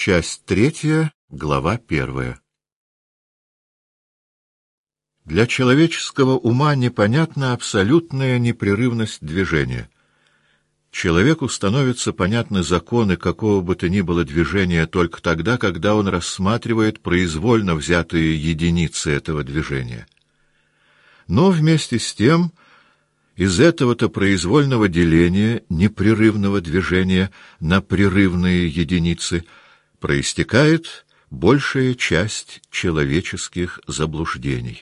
Часть 3, глава 1. Для человеческого ума непонятна абсолютная непрерывность движения. Человеку становятся понятны законы какого бы то ни было движения только тогда, когда он рассматривает произвольно взятые единицы этого движения. Но вместе с тем, из этого-то произвольного деления непрерывного движения на прерывные единицы проистекает большая часть человеческих заблуждений.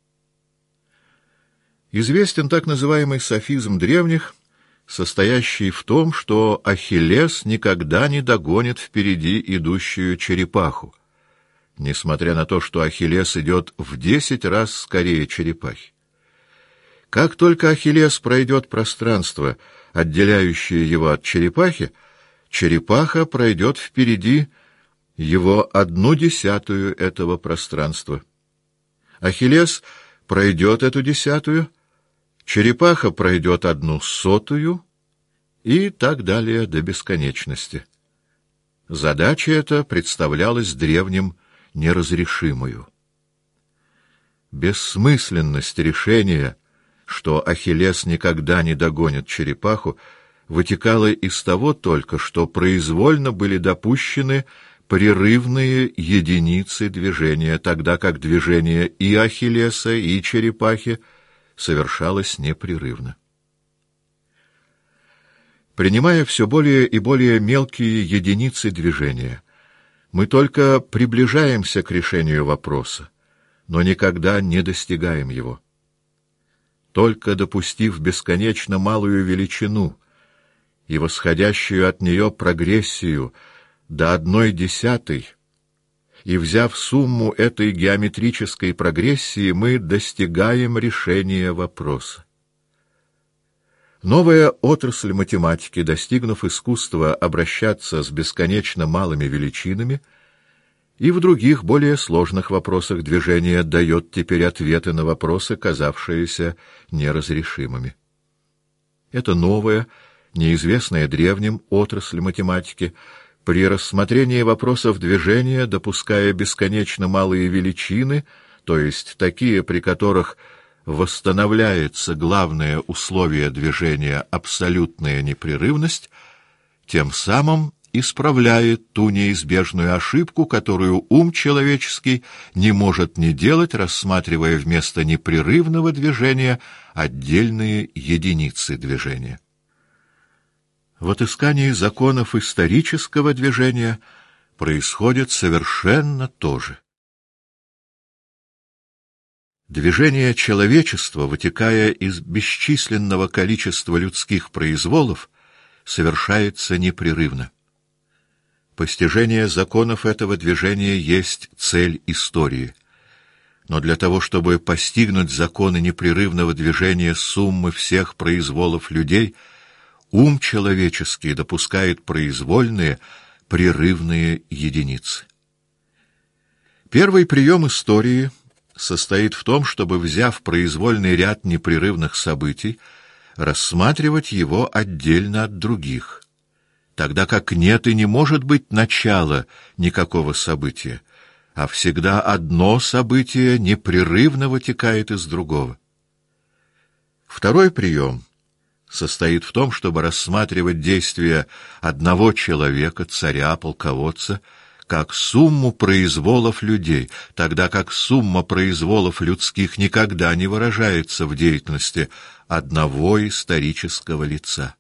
Известен так называемый софизм древних, состоящий в том, что Ахиллес никогда не догонит впереди идущую черепаху, несмотря на то, что Ахиллес идет в 10 раз скорее черепахи. Как только Ахиллес пройдет пространство, отделяющее его от черепахи, черепаха пройдет впереди его 1/10 этого пространства. Ахиллес пройдет эту 1/10, черепаха пройдет 1/100 и так далее до бесконечности. Задача эта представлялась древним неразрешимою. Бессмысленность решения, что Ахиллес никогда не догонит черепаху, вытекала из того только, что произвольно были допущены прерывные единицы движения, тогда как движение и Ахиллеса, и черепахи совершалось непрерывно. Принимая все более и более мелкие единицы движения, мы только приближаемся к решению вопроса, но никогда не достигаем его. Только допустив бесконечно малую величину и восходящую от нее прогрессию до 1/10, и взяв сумму этой геометрической прогрессии, мы достигаем решения вопроса. Новая отрасль математики, достигнув искусства обращаться с бесконечно малыми величинами, и в других, более сложных вопросах движения дает теперь ответы на вопросы, казавшиеся неразрешимыми. Это новая, неизвестная древним отрасль математики, при рассмотрении вопросов движения, допуская бесконечно малые величины, то есть такие, при которых восстановляется главное условие движения — абсолютная непрерывность, тем самым исправляет ту неизбежную ошибку, которую ум человеческий не может не делать, рассматривая вместо непрерывного движения отдельные единицы движения. В отыскании законов исторического движения происходит совершенно то же. Движение человечества, вытекая из бесчисленного количества людских произволов, совершается непрерывно. Постижение законов этого движения есть цель истории. Но для того, чтобы постигнуть законы непрерывного движения суммы всех произволов людей, ум человеческий допускает произвольные, прерывные единицы. Первый прием истории состоит в том, чтобы, взяв произвольный ряд непрерывных событий, рассматривать его отдельно от других, тогда как нет и не может быть начала никакого события, а всегда одно событие непрерывно вытекает из другого. Второй прием состоит в том, чтобы рассматривать действия одного человека, царя, полководца, как сумму произволов людей, тогда как сумма произволов людских никогда не выражается в деятельности одного исторического лица.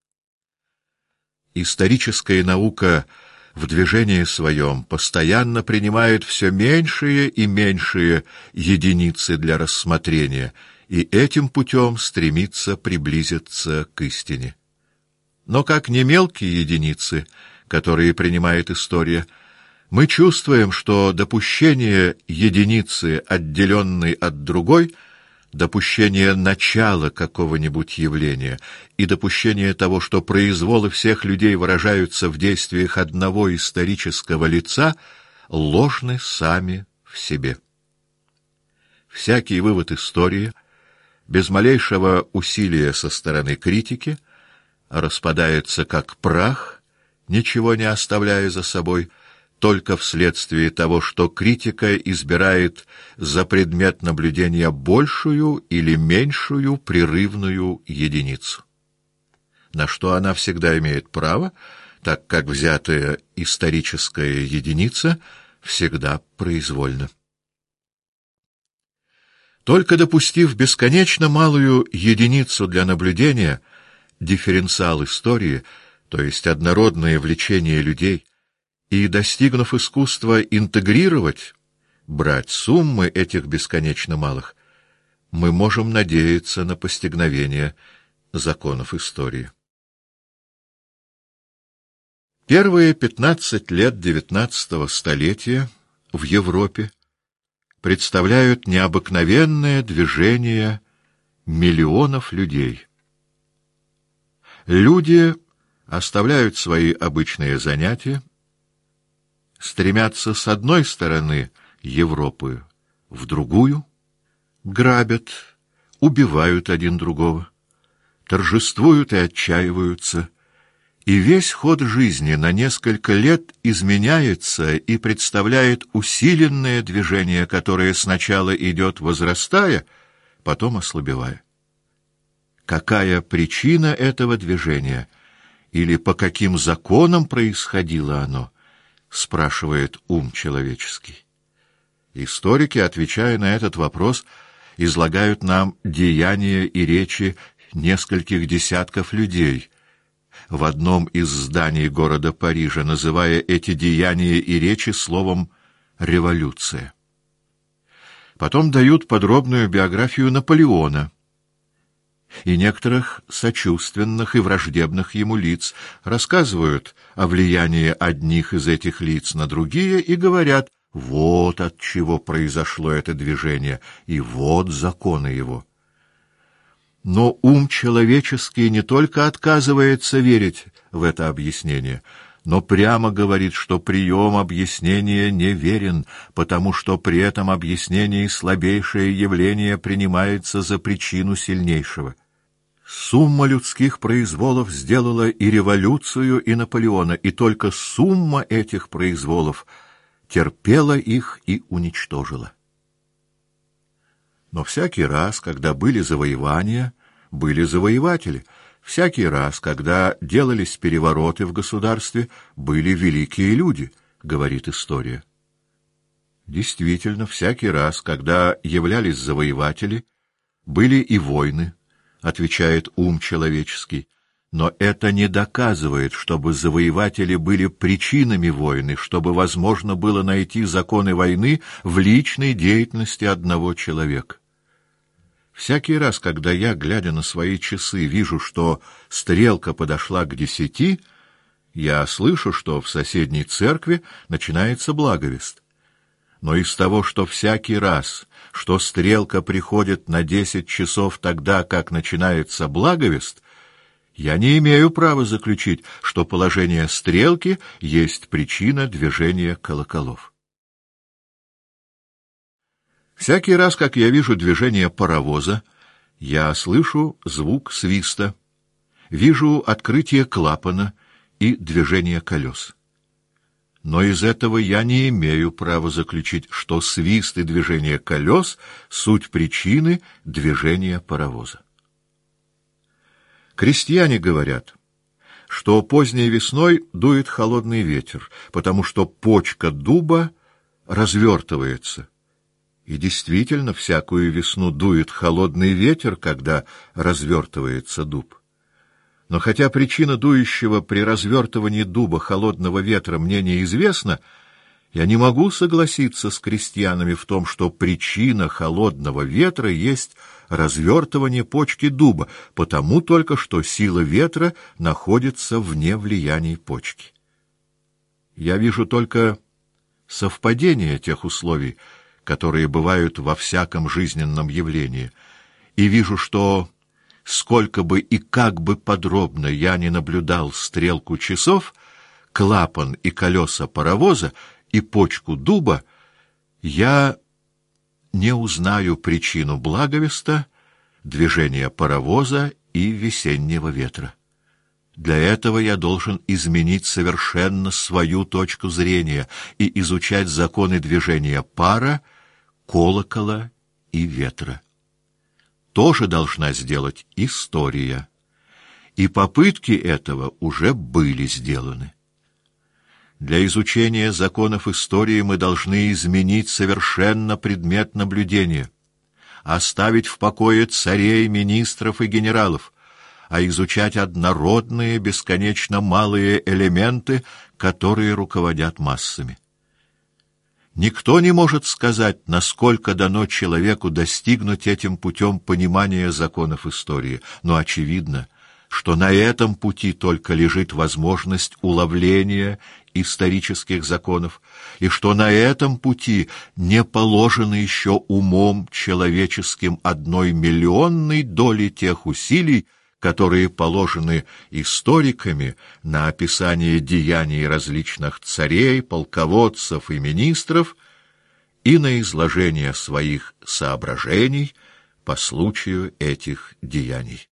Историческая наука в движении своем постоянно принимает все меньшие и меньшие единицы для рассмотрения, и этим путем стремится приблизиться к истине. Но как не мелкие единицы, которые принимает история, мы чувствуем, что допущение единицы, отделенной от другой, допущение начала какого-нибудь явления и допущение того, что произволы всех людей выражаются в действиях одного исторического лица, ложны сами в себе. Всякий вывод истории, без малейшего усилия со стороны критики, распадается как прах, ничего не оставляя за собой, только вследствие того, что критика избирает за предмет наблюдения большую или меньшую прерывную единицу, на что она всегда имеет право, так как взятая историческая единица всегда произвольна. Только допустив бесконечно малую единицу для наблюдения, дифференциал истории, то есть однородное влечение людей, и достигнув искусства интегрировать, брать суммы этих бесконечно малых, мы можем надеяться на постигновение законов истории. Первые 15 лет XIX столетия в Европе представляют необыкновенное движение миллионов людей. Люди оставляют свои обычные занятия, стремятся с одной стороны Европы в другую, грабят, убивают один другого, торжествуют и отчаиваются, и весь ход жизни на несколько лет изменяется и представляет усиленное движение, которое сначала идет возрастая, потом ослабевая. Какая причина этого движения или по каким законам происходило оно, спрашивает ум человеческий. Историки, отвечая на этот вопрос, излагают нам деяния и речи нескольких десятков людей в одном из зданий города Парижа, называя эти деяния и речи словом «революция». Потом дают подробную биографию Наполеона и некоторых сочувственных и враждебных ему лиц, рассказывают о влиянии одних из этих лиц на другие и говорят: вот от чего произошло это движение, и вот законы его. Но ум человеческий не только отказывается верить в это объяснение, но прямо говорит, что прием объяснения неверен, потому что при этом объяснении слабейшее явление принимается за причину сильнейшего. Сумма людских произволов сделала и революцию, и Наполеона, и только сумма этих произволов терпела их и уничтожила. Но всякий раз, когда были завоевания, были завоеватели. Всякий раз, когда делались перевороты в государстве, были великие люди, говорит история. Действительно, всякий раз, когда являлись завоеватели, были и войны, отвечает ум человеческий. Но это не доказывает, чтобы завоеватели были причинами войны, чтобы возможно было найти законы войны в личной деятельности одного человека. Всякий раз, когда я, глядя на свои часы, вижу, что стрелка подошла к 10, я слышу, что в соседней церкви начинается благовест. Но из того, что всякий раз, что стрелка приходит на 10 часов тогда, как начинается благовест, я не имею права заключить, что положение стрелки есть причина движения колоколов. Всякий раз, как я вижу движение паровоза, я слышу звук свиста, вижу открытие клапана и движение колес. Но из этого я не имею права заключить, что свист и движение колес — суть причины движения паровоза. Крестьяне говорят, что поздней весной дует холодный ветер, потому что почка дуба развертывается. И действительно, всякую весну дует холодный ветер, когда развертывается дуб. Но хотя причина дующего при развертывании дуба холодного ветра мне неизвестна, я не могу согласиться с крестьянами в том, что причина холодного ветра есть развертывание почки дуба, потому только что сила ветра находится вне влияния почки. Я вижу только совпадение тех условий, которые бывают во всяком жизненном явлении, и вижу, что сколько бы и как бы подробно я ни наблюдал стрелку часов, клапан и колеса паровоза и почку дуба, я не узнаю причину благовеста, движения паровоза и весеннего ветра. Для этого я должен изменить совершенно свою точку зрения и изучать законы движения пара, колокола и ветра. Тоже должна сделать история. И попытки этого уже были сделаны. Для изучения законов истории мы должны изменить совершенно предмет наблюдения, оставить в покое царей, министров и генералов, а изучать однородные, бесконечно малые элементы, которые руководят массами. Никто не может сказать, насколько дано человеку достигнуть этим путем понимания законов истории, но очевидно, что на этом пути только лежит возможность уловления исторических законов, и что на этом пути не положено еще умом человеческим 1/1000000 доли тех усилий, которые положены историками на описание деяний различных царей, полководцев и министров и на изложение своих соображений по случаю этих деяний.